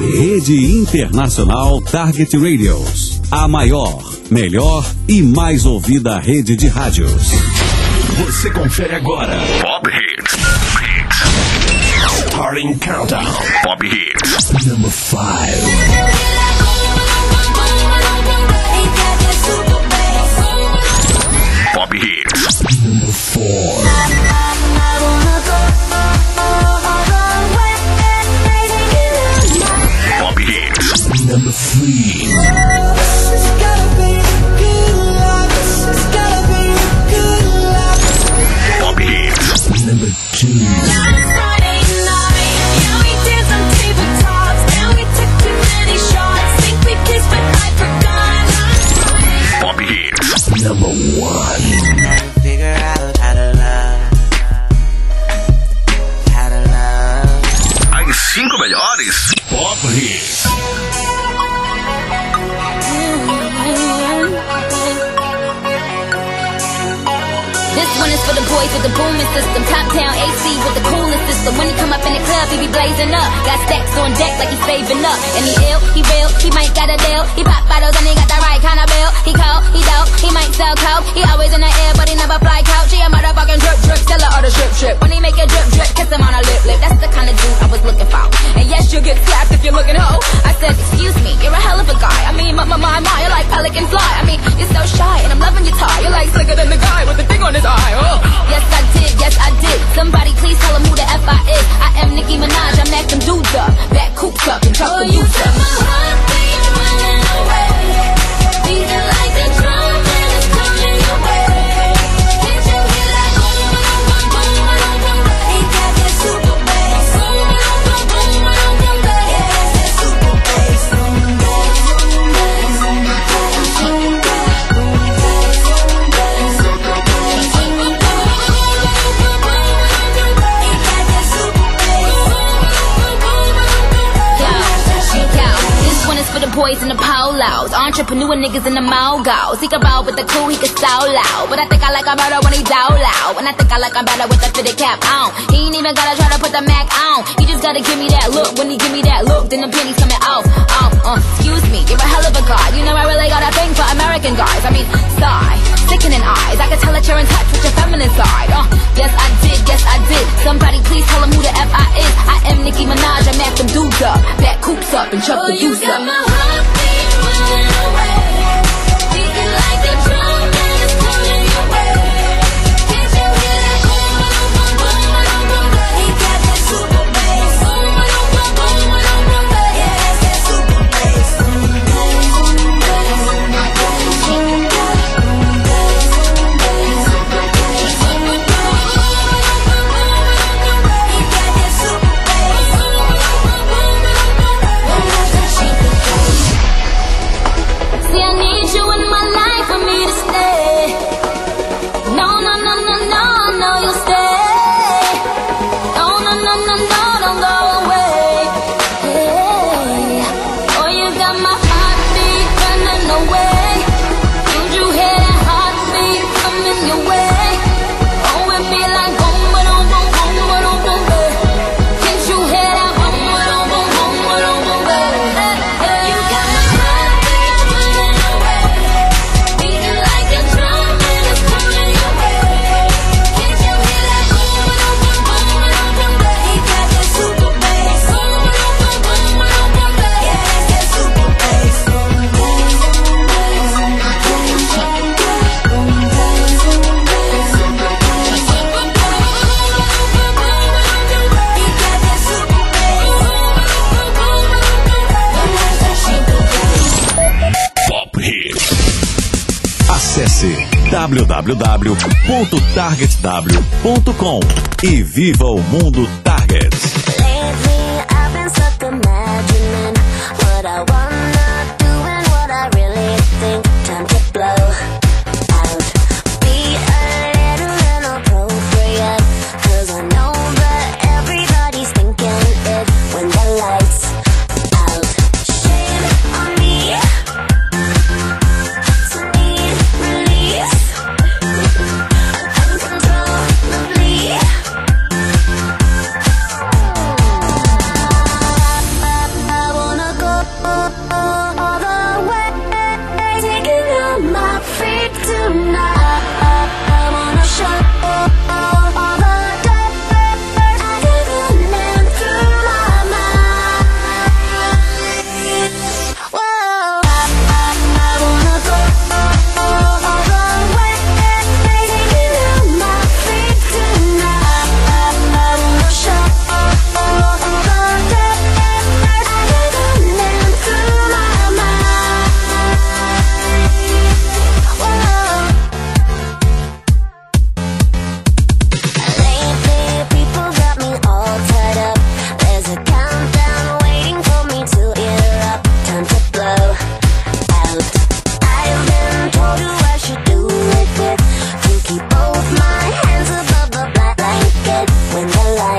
Rede Internacional Target Radios. A maior, melhor e mais ouvida rede de rádios. Você confere agora. Pop Hits. Starting Countdown. Pop Hits. Number 5. Pop Hits. Number 4. Pop Hits. Number 3. Pop Hits. Number 2. Pop Hits. Number 1. Figure out how to love. How to love. As 5 melhores. Pop Hits. This one is for the boys with the booming system. Top down AC with the coolest system. When he come up in the club, he be blazing up. Got stacks on deck like he's saving up. And he ill, he real, he might got a deal. He pop bottles and he got the right kind of bill. He cold, he dope, he might sell coke. He always in the air, but he never fly couch. He a motherfucking drip drip, seller or the strip strip. When he make a drip drip, kiss him on a lip lip. That's the kind of dude I was looking for. And yes, you'll get slapped if you're looking hoe. I said, excuse me, you're a hell of a guy. I mean, my, you're like pelican fly. I mean, you're so shy and I'm loving your tie. You're like slicker than the guy with the thing on his eye. Oh. Yes, I did. Somebody please tell him who the F I is. I am Nicki Minaj, I'm acting dudes up. Back coops up and chuck the youth up. My heartbeat running away. Beating like the drum and it's coming your way. Can't you hear that boom, boom, boom, boom, boom, boom, boom? He got that super bass. Boom, boom, boom, boom, boom, boom, boom. Yeah, that's that super bass. Boom, boom, boom, boom, boom, boom, boom. For the boys in the polos, entrepreneur niggas in the mogos. He can ball with the cool, he can so loud. But I think I like him better when he down loud. And I think I like him better with the fitted cap on. He ain't even gotta try to put the Mac on. He just gotta give me that look. When he give me that look, then the pennies coming off. Excuse me, you're a hell of a guy. You know I really got a thing for American guys. I mean, sigh, sickening eyes. I can tell that you're in touch with your feminine side. Yes I did. Somebody please tell him who the F I is. I am Nicki Minaj, I'm at them dudes up. Back coops up and chuck the youth up. My heartbeat running away. Beating like the drum and it's coming your way. Can't you hear that boom, boom, boom, boom, boom, boom, boom? He got that super bass. Boom, boom, boom, boom, boom, boom, boom. Yeah, that's that super bass. Boom, boom, boom, boom, boom, boom, boom. Acesse www.targetw.com e viva o mundo Target.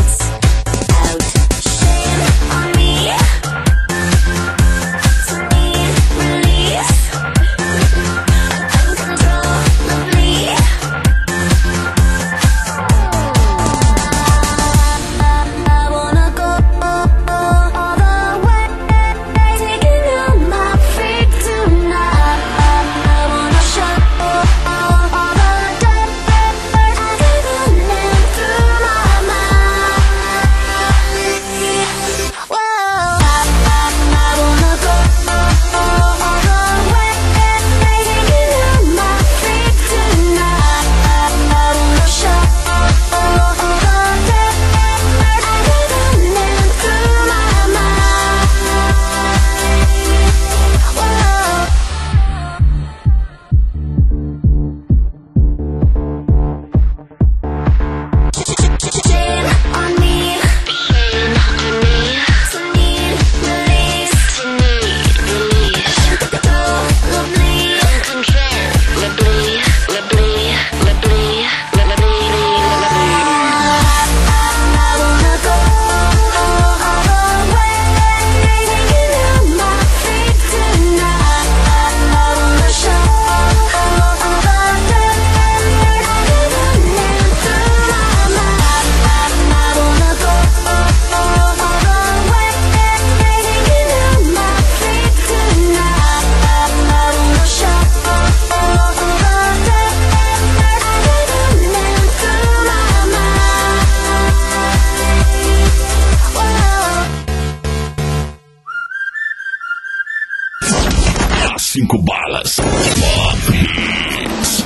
5 balas. Pop Hits.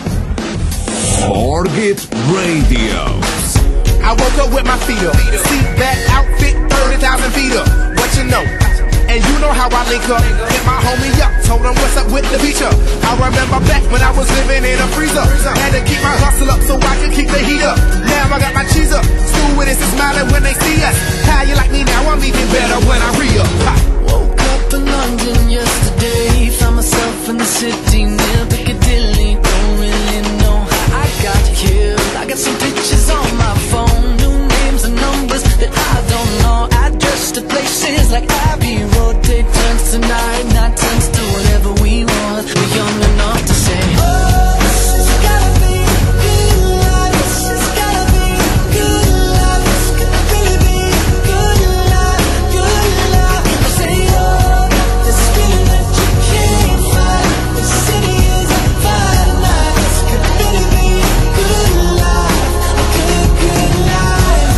Target Radio. I woke up with my feet up. Seat back, outfit, 30,000 feet up. What you know? And you know how I link up. Hit my homie up, told him what's up with the feature. I remember back when I was living in a freezer. Had to keep my hustle up so I could keep the heat up. Now I got my cheese up. Stewardess is smiling when they see us. How you like me now? I'm even better when I re-up. Woke up in London yesterday. Found myself in the city near Piccadilly. Don't really know how I got here. I got some pictures on my phone, new names and numbers that I don't know. Address to places like Abbey Road. Take turns tonight, not turns to whatever we want. We're young enough to say, oh, this has gotta be good life. This has gotta be good life. This could really be good life, good life. I say, oh, this feeling that you can't find. The city is on fire tonight. This could really be good life, a good, good life.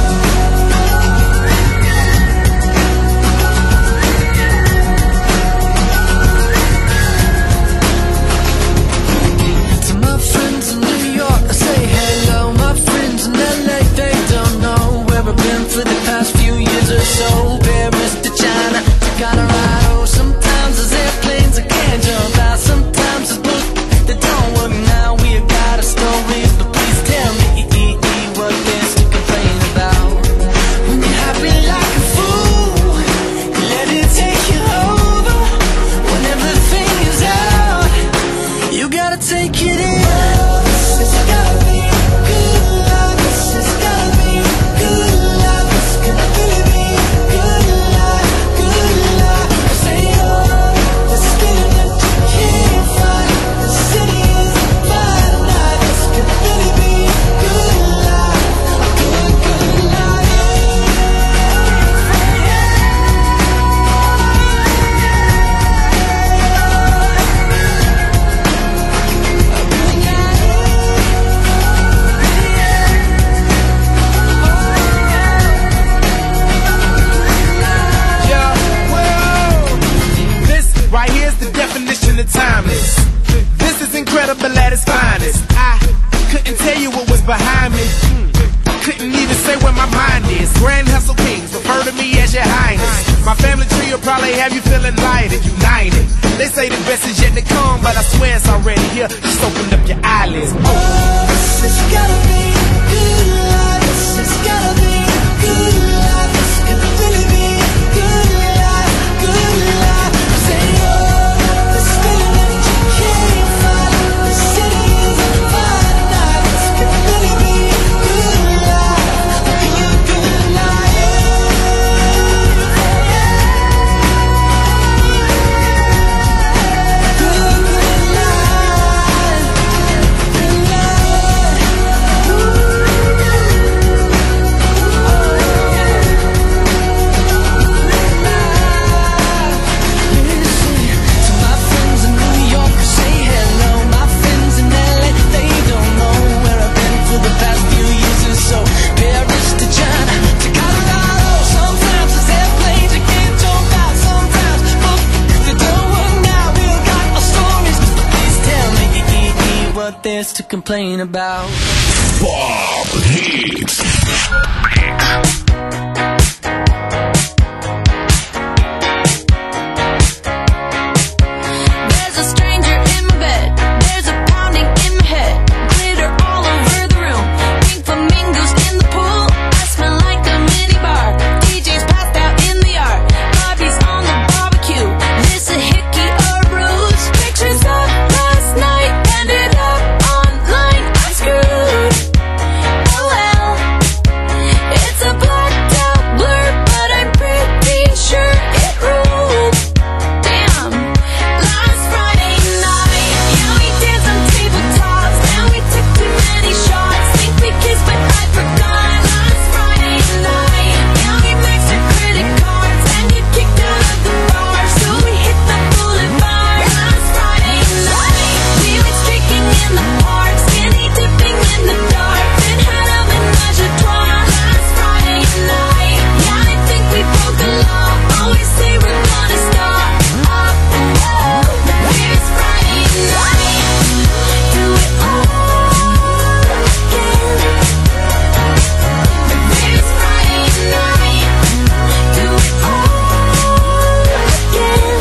To my friends in New York, I say hello. My friends in LA, they don't know where I've been for the past few years or so. Paris to China to Colorado. Sometimes there's airplanes I can't jump out. Sometimes there's books that don't work now. We got our stories, but please tell me what there's to complain about. When you're happy like a fool, let it take you over. When everything is out, you gotta take it in. This has gotta be good life. This has gotta be good life. This could really be good life, good life. I say, oh, this feeling that you can't find. The city is on fire tonight. This could really be good life, a good, good life. Yeah, well, this right here's the definition of timeless. This is incredible at its finest. I couldn't tell you what was behind me. Couldn't even say where my mind is. Grand Hustle Kings, refer to me as your highness. My family tree will probably have you feeling light and united. They say the best is yet to come, but I swear it's already here. Just open up your eyelids. Oh, this has gotta be good life. This has gotta be good life. This could really be good life, good life. I say, oh, this feeling that you can't find. The city is on fire tonight. This could really be good life, a good, good life. complain about. Pop Hits. There's a stranger in my bed. There's a pounding in my head. Glitter all over the room. Pink flamingos in the pool. I smell like a mini bar. DJ's passed out in the yard. Bobby's on the barbecue. This a hickey or a bruise. Pictures of last night ended up online. I'm screwed. Oh well. It's a blacked out blur, but I'm pretty sure it ruled. Damn. Last Friday night, yeah, we danced on tabletops, and we took too many shots. Think we kissed, but I forgot. Last Friday night, yeah, we maxed our credit cards and get kicked out of the bar, so we hit the boulevard. Last Friday night, we went streaking in the park, skinny dipping in the dark, then had a menage a trois. Last Friday night, yeah, I think we broke the law. Always say we're gonna stop. Here's Friday night. Do it all again. Here's Friday night. Do it all again.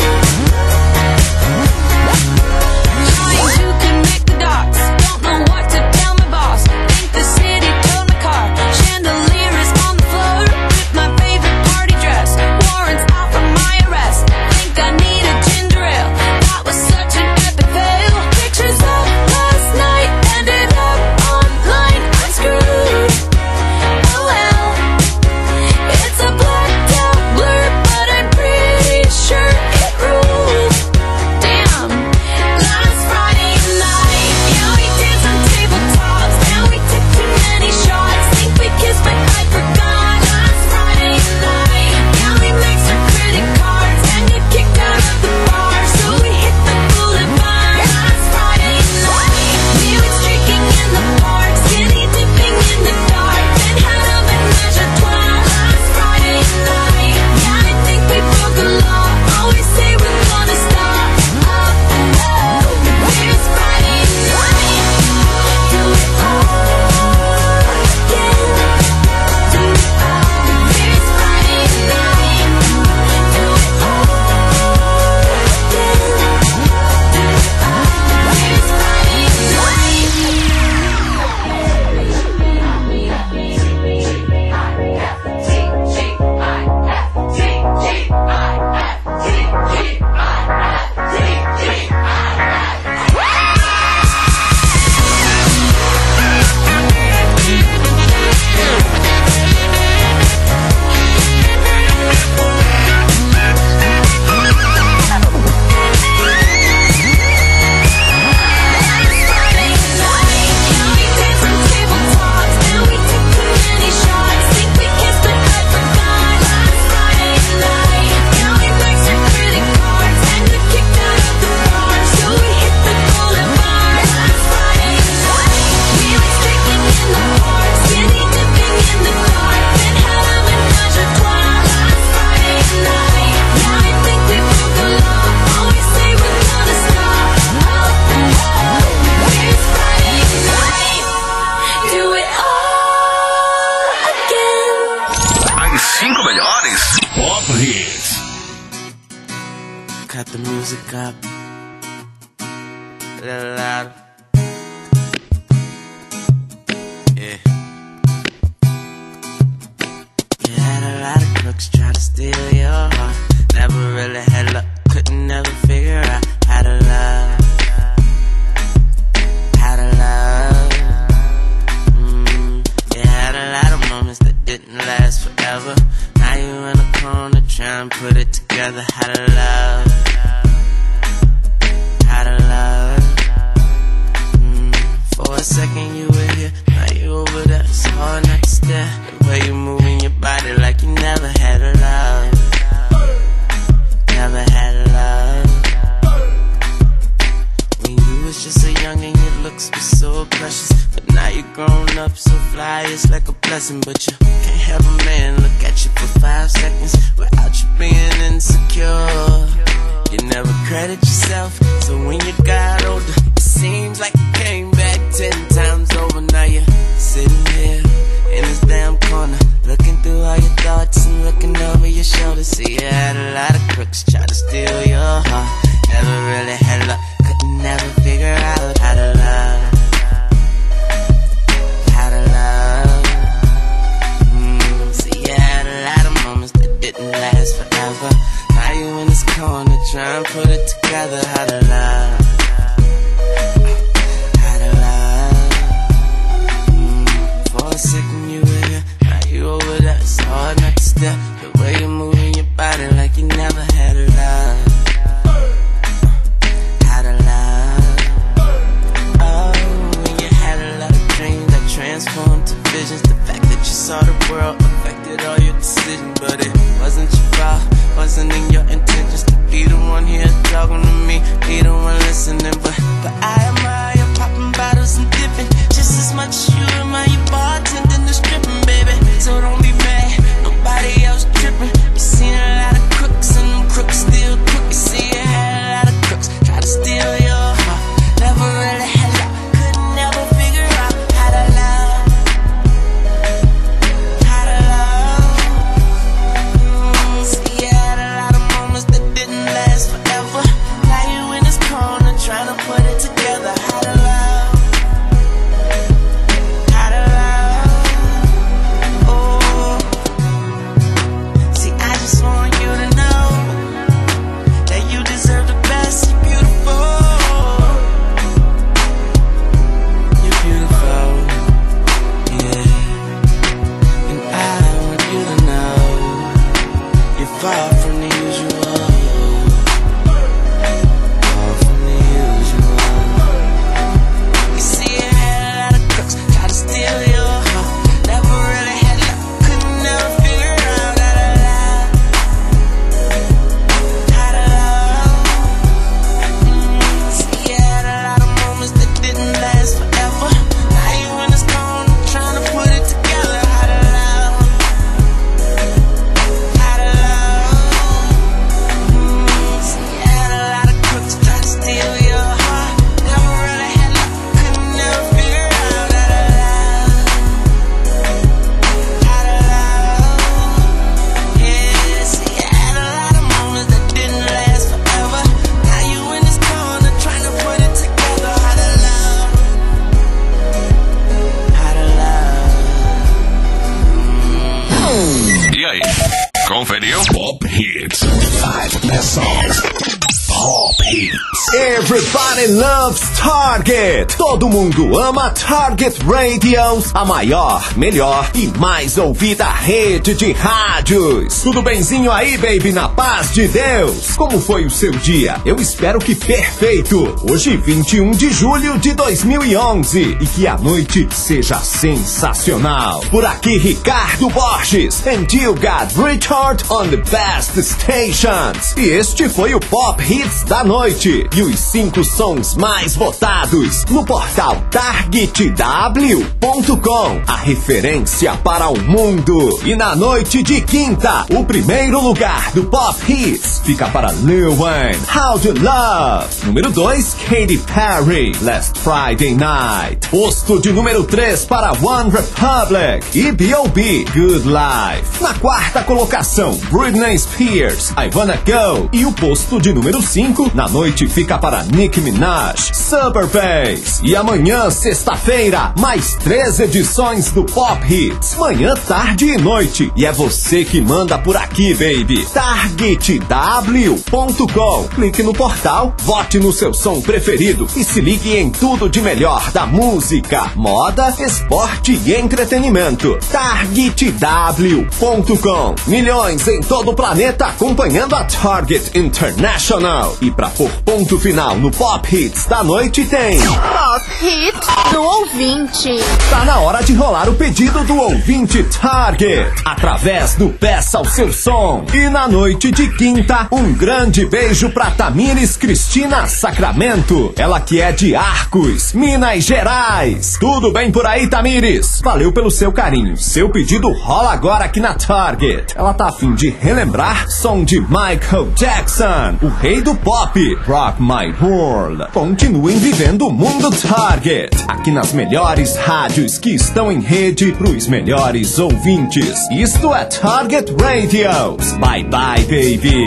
Trying to connect the dots. Don't know what to tell my boss. Think the city told my car. Chandelier is on the floor with my favorite party dress. Warrants out for my arrest. Think I need a ginger ale. That was such an epic fail. Pictures of last night ended up online. I'm screwed. Oh well. It's a blacked out blur, but I'm pretty sure it ruled. Damn. Last Friday night, yeah, we danced on tabletops, and we took too many shots. Think we kissed, but I forgot. Last Friday night, yeah, we maxed our credit cards and get kicked out of the bar, so we hit the boulevard. Last Friday night, we went streaking in the park, skinny dipping in the dark, then had a menage a trois. Last Friday night, yeah, I think we broke the law. Always say we're gonna stop. Here's Friday night. Do it all again. Do it all. Here's Friday night. Do it all again. Do it all. Here's Friday As 5 melhores Pop Hits. Cut the music up a little louder. Yeah. You had a lot of crooks try to steal your heart. Never really had luck, couldn't never figure out how to love. How to love. You had a lot of moments that didn't last forever. Now you in a corner trying to put it together. How to love. How to love. For a second you were here, now you over there. It's hard not to stare. The way you moving your body like you never had a love. Never had a love. When you was just a youngin', your looks were so precious. But now you're grown up, so fly, it's like a blessing. But you can't have a man look at you for 5 seconds without you being insecure. You never credit yourself, so when you got older, it seems like you came back 10 times. your shoulder. See, you had a lot of crooks try to steal your heart. Never really had luck, couldn't never figure out how to love. How to love. See, you had a lot of moments that didn't last forever. Now you in this corner trying to put it together. How to love. How to love. For a second you were here, now you over there. It's hard not to stare. The way you're moving your body like you never had a love. How to love. Oh, when you had a lot of dreams that transformed to visions. The fact that you saw the world affected all your decisions. But it wasn't your fault, wasn't in your intentions to be the one here talking to me, be the one listening. But I admire you popping bottles and dipping just as much as you admire your bartending and stripping, baby. So don't be mad, nobody else tripping. You seen a lot of crooks and them crooks still crook. You see you had a lot of crooks try to steal your heart. Never really had luck, couldn't never figure out how to love. How to love. See, you had a lot of moments that didn't last forever. Now you in this corner trying to put it together. How to love. How to love. Oh. See, I just want you to know that you deserve the best. You're beautiful. You're beautiful. Yeah. And I want you to know you're far from the usual. Far from the usual. You see, you had a lot of crooks try to steal your heart. Never really had luck, couldn't never figure out how to love. How to love. See, you had a lot of moments that didn't last forever. Now you in this corner trying to put it together. How to love. How to love. See, you had a lot of crooks try to steal your heart. Never really had luck, couldn't never figure out how to love. How to love. Yeah, see, you had a lot of moments that didn't last forever. Now you in this corner trying to put it together. How to love. How to love. E aí, conferiu? Pop Hits. 5 best songs. Pop Hits. Everybody loves Target. Todo mundo ama Target Radios, a maior, melhor e mais ouvida rede de rádios. Tudo benzinho aí, baby, na paz de Deus? Como foi o seu dia? Eu espero que perfeito. Hoje, 21 de julho de 2011. E que a noite seja sensacional. Por aqui, Ricardo Borges. And you got Richard on the best stations. E este foi o Pop Hits da noite. E os 5 sons mais votados no portal targetw.com, a referência para o mundo. E na noite de quinta, o primeiro lugar do Pop Hits fica para Lil Wayne, How to Love. Número 2, Katy Perry, Last Friday Night. Posto de número 3 para One Republic e B.O.B, Good Life. Na quarta colocação, Britney Spears, I Wanna Go. E o posto de número 5, na noite fica para Nicki Minaj, Super Bass. E amanhã, sexta-feira, mais 3 edições do Pop Hits. Manhã, tarde e noite. E é você que manda por aqui, baby. targetw.com. Clique no portal, vote no seu som preferido e se ligue em tudo de melhor da música, moda, esporte e entretenimento. targetw.com. Milhões em todo o planeta acompanhando a Target International. E pra pôr ponto final no Pop Hits da noite tem Pop Hits do ouvinte. Tá na hora de rolar o pedido do ouvinte Target através do Peça ao Seu Som. E na noite de quinta, um grande beijo pra Tamires Cristina Sacramento, ela que é de Arcos, Minas Gerais. Tudo bem por aí, Tamires? Valeu pelo seu carinho. Seu pedido rola agora aqui na Target. Ela tá a fim de relembrar som de Michael Jackson, o rei do pop, Rock My World. Continuem vivendo o mundo Target. Aqui nas melhores rádios que estão em rede pros melhores ouvintes. Isto é Target Radios. Bye bye, baby.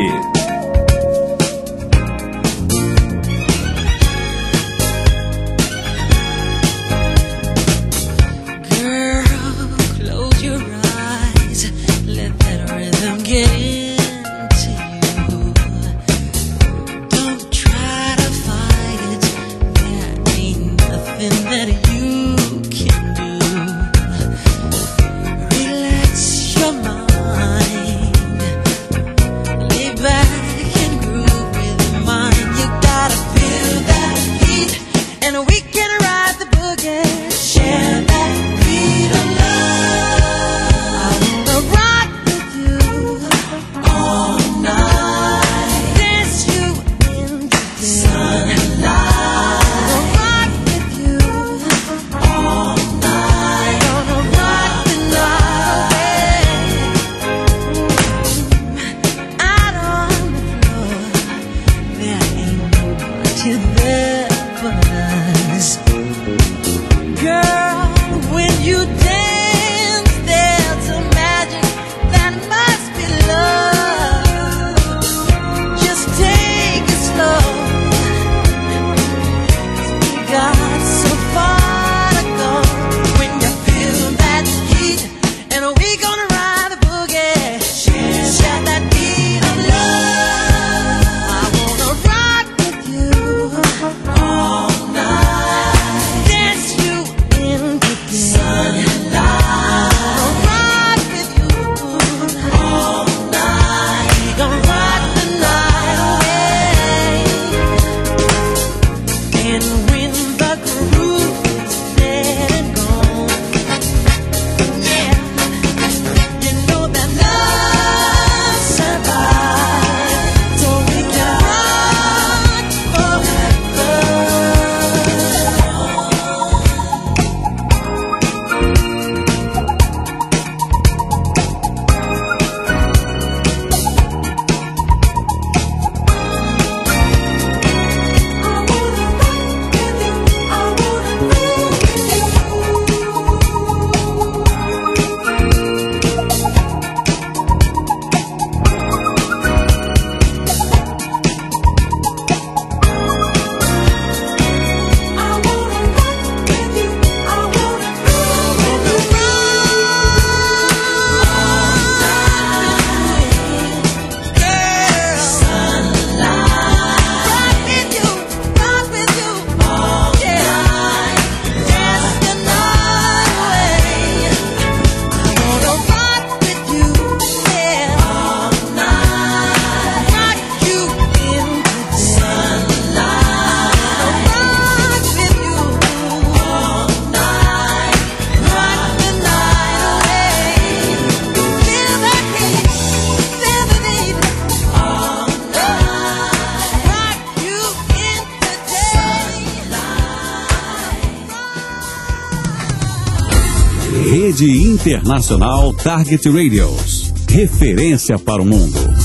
Rede Internacional Target Radios. Referência para o mundo.